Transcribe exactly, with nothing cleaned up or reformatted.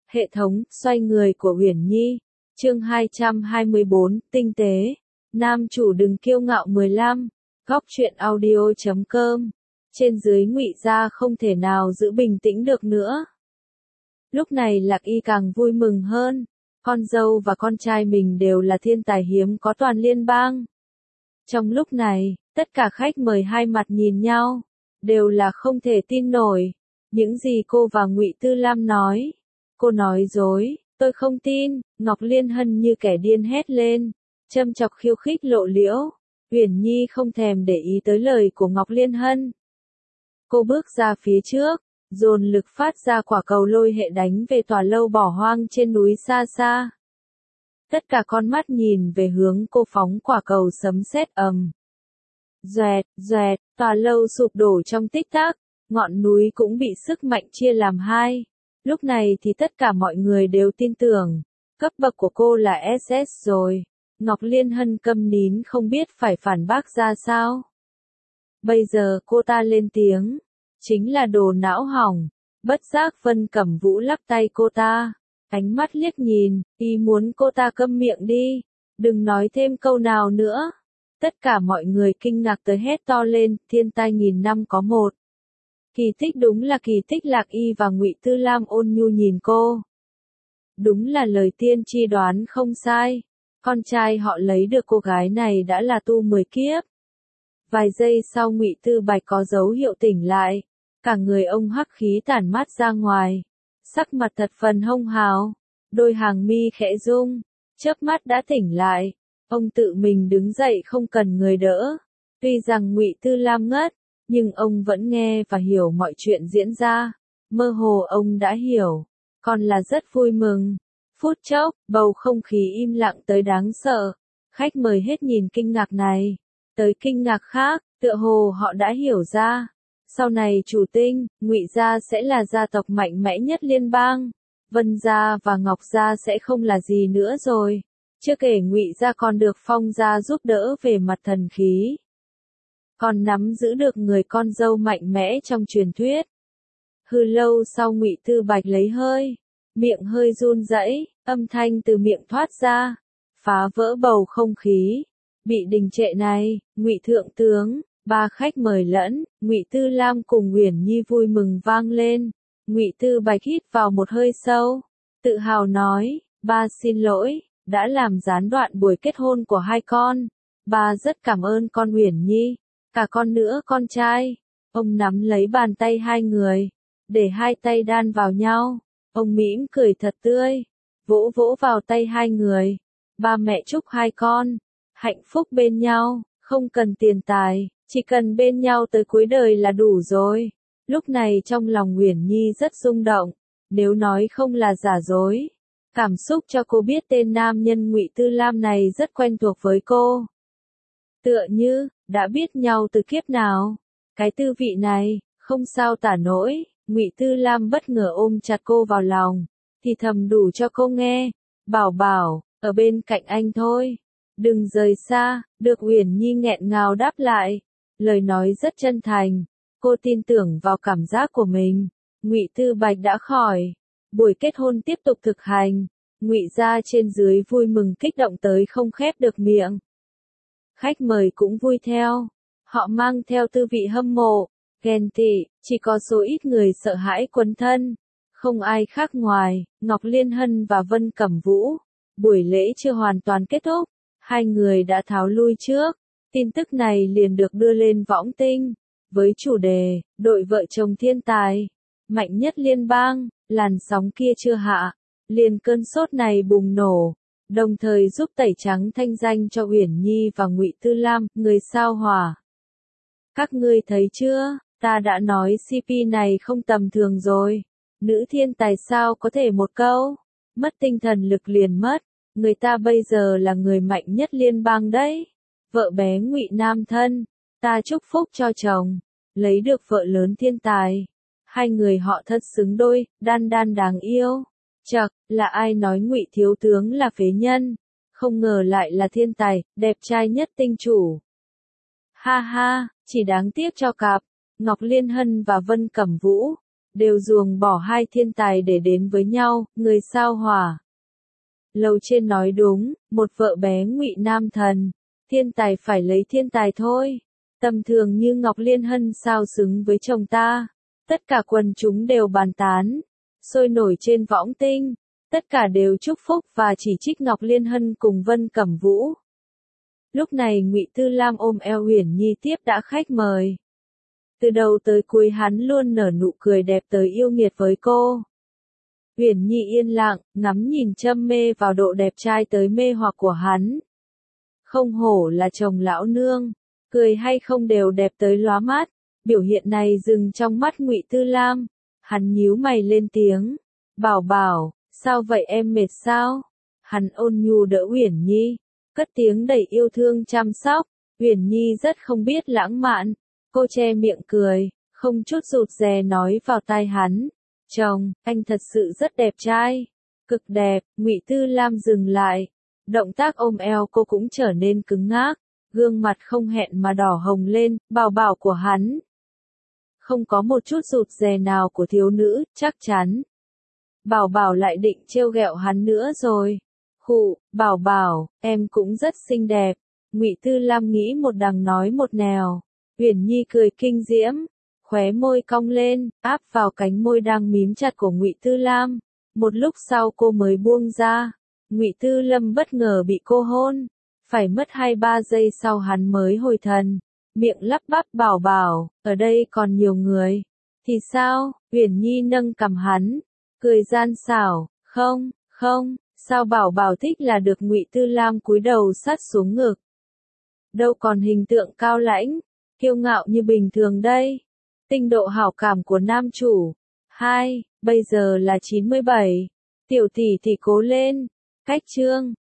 Hệ thống, xoay người của Uyển Nhi. Chương hai trăm hai mươi bốn, tinh tế. Nam chủ đừng kiêu ngạo mười lăm. Góc truyện audio chấm com. Trên dưới Ngụy gia không thể nào giữ bình tĩnh được nữa. Lúc này Lạc Y càng vui mừng hơn. Con dâu và con trai mình đều là thiên tài hiếm có toàn liên bang. Trong lúc này, tất cả khách mời hai mặt nhìn nhau, đều là không thể tin nổi. Những gì cô và Ngụy Tư Lam nói. Cô nói dối, tôi không tin. Ngọc Liên Hân như kẻ điên hét lên, châm chọc khiêu khích lộ liễu. Uyển Nhi không thèm để ý tới lời của Ngọc Liên Hân. Cô bước ra phía trước, dồn lực phát ra quả cầu lôi hệ đánh về tòa lâu bỏ hoang trên núi xa xa. Tất cả con mắt nhìn về hướng cô phóng quả cầu sấm sét ầm. Doẹt, doẹt, tòa lâu sụp đổ trong tích tắc, ngọn núi cũng bị sức mạnh chia làm hai. Lúc này thì tất cả mọi người đều tin tưởng, cấp bậc của cô là ét ét rồi. Ngọc Liên Hân câm nín không biết phải phản bác ra sao. Bây giờ cô ta lên tiếng, chính là đồ não hỏng. Bất giác Vân Cẩm Vũ lắc tay cô ta, ánh mắt liếc nhìn, y muốn cô ta câm miệng đi, đừng nói thêm câu nào nữa. Tất cả mọi người kinh ngạc tới hét to lên, thiên tai nghìn năm có một. Kỳ tích, đúng là kỳ tích. Lạc Y và Ngụy Tư Lam ôn nhu nhìn cô. Đúng là lời tiên tri đoán không sai. Con trai họ lấy được cô gái này đã là tu mười kiếp. Vài giây sau Ngụy Tư Bạch có dấu hiệu tỉnh lại. Cả người ông hắc khí tản mát ra ngoài. Sắc mặt thật phần hông hào. Đôi hàng mi khẽ rung. Chớp mắt đã tỉnh lại. Ông tự mình đứng dậy không cần người đỡ. Tuy rằng Ngụy Tư Lam ngất, nhưng ông vẫn nghe và hiểu mọi chuyện diễn ra. Mơ hồ ông đã hiểu, còn là rất vui mừng. Phút chốc, bầu không khí im lặng tới đáng sợ. Khách mời hết nhìn kinh ngạc này, tới kinh ngạc khác, tựa hồ họ đã hiểu ra. Sau này Chủ Tinh, Ngụy gia sẽ là gia tộc mạnh mẽ nhất liên bang. Vân gia và Ngọc gia sẽ không là gì nữa rồi. Chưa kể Ngụy gia còn được Phong gia giúp đỡ về mặt thần khí, còn nắm giữ được người con dâu mạnh mẽ trong truyền thuyết. Hư lâu sau Ngụy Tư Bạch lấy hơi, miệng hơi run rẩy, âm thanh từ miệng thoát ra, phá vỡ bầu không khí bị đình trệ này. Ngụy thượng tướng, ba khách mời lẫn, Ngụy Tư Lam cùng Uyển Nhi vui mừng vang lên. Ngụy Tư Bạch hít vào một hơi sâu, tự hào nói, ba xin lỗi, đã làm gián đoạn buổi kết hôn của hai con. Ba rất cảm ơn con Uyển Nhi, cả con nữa con trai. Ông nắm lấy bàn tay hai người, để hai tay đan vào nhau. Ông mỉm cười thật tươi, vỗ vỗ vào tay hai người. Ba mẹ chúc hai con hạnh phúc bên nhau, không cần tiền tài, chỉ cần bên nhau tới cuối đời là đủ rồi. Lúc này trong lòng Uyển Nhi rất rung động, nếu nói không là giả dối. Cảm xúc cho cô biết tên nam nhân Ngụy Tư Lam này rất quen thuộc với cô. Tựa như, đã biết nhau từ kiếp nào. Cái tư vị này, không sao tả nổi. Ngụy Tư Lam bất ngờ ôm chặt cô vào lòng, thì thầm đủ cho cô nghe. Bảo bảo, ở bên cạnh anh thôi. Đừng rời xa, được Uyển Nhi nghẹn ngào đáp lại. Lời nói rất chân thành, cô tin tưởng vào cảm giác của mình. Ngụy Tư Bạch đã khỏi. Buổi kết hôn tiếp tục thực hành. Ngụy gia trên dưới vui mừng kích động tới không khép được miệng. Khách mời cũng vui theo. Họ mang theo tư vị hâm mộ, ghen tị, chỉ có số ít người sợ hãi quấn thân. Không ai khác ngoài Ngọc Liên Hân và Vân Cẩm Vũ. Buổi lễ chưa hoàn toàn kết thúc, hai người đã tháo lui trước. Tin tức này liền được đưa lên võng tinh, với chủ đề, đội vợ chồng thiên tài, mạnh nhất liên bang. Làn sóng kia chưa hạ, liền cơn sốt này bùng nổ, đồng thời giúp tẩy trắng thanh danh cho Uyển Nhi và Ngụy Tư Lam, người sao hỏa. Các ngươi thấy chưa, ta đã nói xê pê này không tầm thường rồi. Nữ thiên tài sao có thể một câu, mất tinh thần lực liền mất. Người ta bây giờ là người mạnh nhất liên bang đấy. Vợ bé Ngụy Nam thân, ta chúc phúc cho chồng, lấy được vợ lớn thiên tài. Hai người họ thật xứng đôi, đan đan đáng yêu. Chậc, là ai nói Ngụy thiếu tướng là phế nhân, không ngờ lại là thiên tài, đẹp trai nhất tinh chủ. Ha ha, chỉ đáng tiếc cho cặp Ngọc Liên Hân và Vân Cẩm Vũ, đều ruồng bỏ hai thiên tài để đến với nhau, người sao hỏa. Lầu trên nói đúng, một vợ bé Ngụy Nam Thần, thiên tài phải lấy thiên tài thôi. Tầm thường như Ngọc Liên Hân sao xứng với chồng ta. Tất cả quần chúng đều bàn tán, sôi nổi trên võng tinh, tất cả đều chúc phúc và chỉ trích Ngọc Liên Hân cùng Vân Cẩm Vũ. Lúc này Ngụy Tư Lam ôm eo Uyển Nhi tiếp đã khách mời. Từ đầu tới cuối hắn luôn nở nụ cười đẹp tới yêu nghiệt với cô. Uyển Nhi yên lặng, ngắm nhìn châm mê vào độ đẹp trai tới mê hoặc của hắn. Không hổ là chồng lão nương, cười hay không đều đẹp tới lóa mắt. Biểu hiện này dừng trong mắt Ngụy Tư Lam, hắn nhíu mày lên tiếng, "Bảo Bảo, sao vậy em mệt sao?" Hắn ôn nhu đỡ Uyển Nhi, cất tiếng đầy yêu thương chăm sóc. Uyển Nhi rất không biết lãng mạn, cô che miệng cười, không chút rụt rè nói vào tai hắn, "Chồng, anh thật sự rất đẹp trai." "Cực đẹp." Ngụy Tư Lam dừng lại, động tác ôm eo cô cũng trở nên cứng ngắc, gương mặt không hẹn mà đỏ hồng lên. Bảo bảo của hắn không có một chút rụt rè nào của thiếu nữ, chắc chắn. Bảo Bảo lại định trêu ghẹo hắn nữa rồi. "Khụ, Bảo Bảo, em cũng rất xinh đẹp." Ngụy Tư Lam nghĩ một đằng nói một nẻo. Uyển Nhi cười kinh diễm, khóe môi cong lên, áp vào cánh môi đang mím chặt của Ngụy Tư Lam. Một lúc sau cô mới buông ra. Ngụy Tư Lâm bất ngờ bị cô hôn, phải mất hai ba giây sau hắn mới hồi thần, miệng lắp bắp bảo bảo, ở đây còn nhiều người. Thì sao? Uyển Nhi nâng cằm hắn, cười gian xảo, không, không, sao bảo bảo thích là được. Ngụy Tư Lam cúi đầu sát xuống ngực. Đâu còn hình tượng cao lãnh, kiêu ngạo như bình thường đây. Tinh độ hảo cảm của nam chủ. Hai, bây giờ là chín mươi bảy. Tiểu tỷ tỷ cố lên. Cách chương